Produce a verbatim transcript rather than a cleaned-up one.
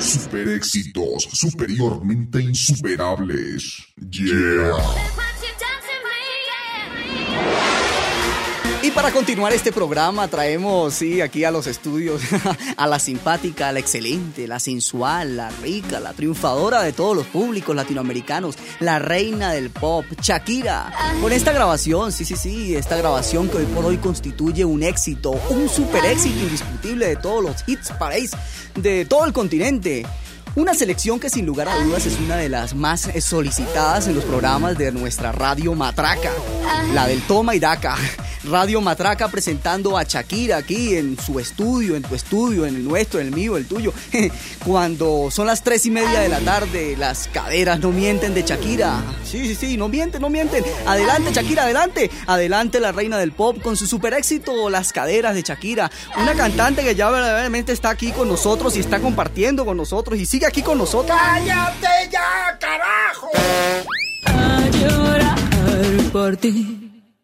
Super éxitos superiormente insuperables. Yeah. Y para continuar este programa traemos, sí, aquí a los estudios a la simpática, a la excelente, la sensual, la rica, la triunfadora de todos los públicos latinoamericanos, la reina del pop, Shakira. Con esta grabación, sí, sí, sí, esta grabación que hoy por hoy constituye un éxito, un super éxito indiscutible de todos los hits parades de todo el continente. Una selección que sin lugar a dudas es una de las más solicitadas en los programas de nuestra Radio Matraca, la del Toma y Daca. Radio Matraca presentando a Shakira aquí en su estudio, en tu estudio, en el nuestro, en el mío, el tuyo. Cuando son las tres y media de la tarde, las caderas no mienten de Shakira. Sí, sí, sí, no mienten, no mienten. Adelante Shakira, adelante. Adelante la reina del pop con su super éxito, Las Caderas de Shakira. Una cantante que ya verdaderamente está aquí con nosotros y está compartiendo con nosotros y sigue aquí con nosotros. ¡Cállate ya, carajo! A llorar por ti.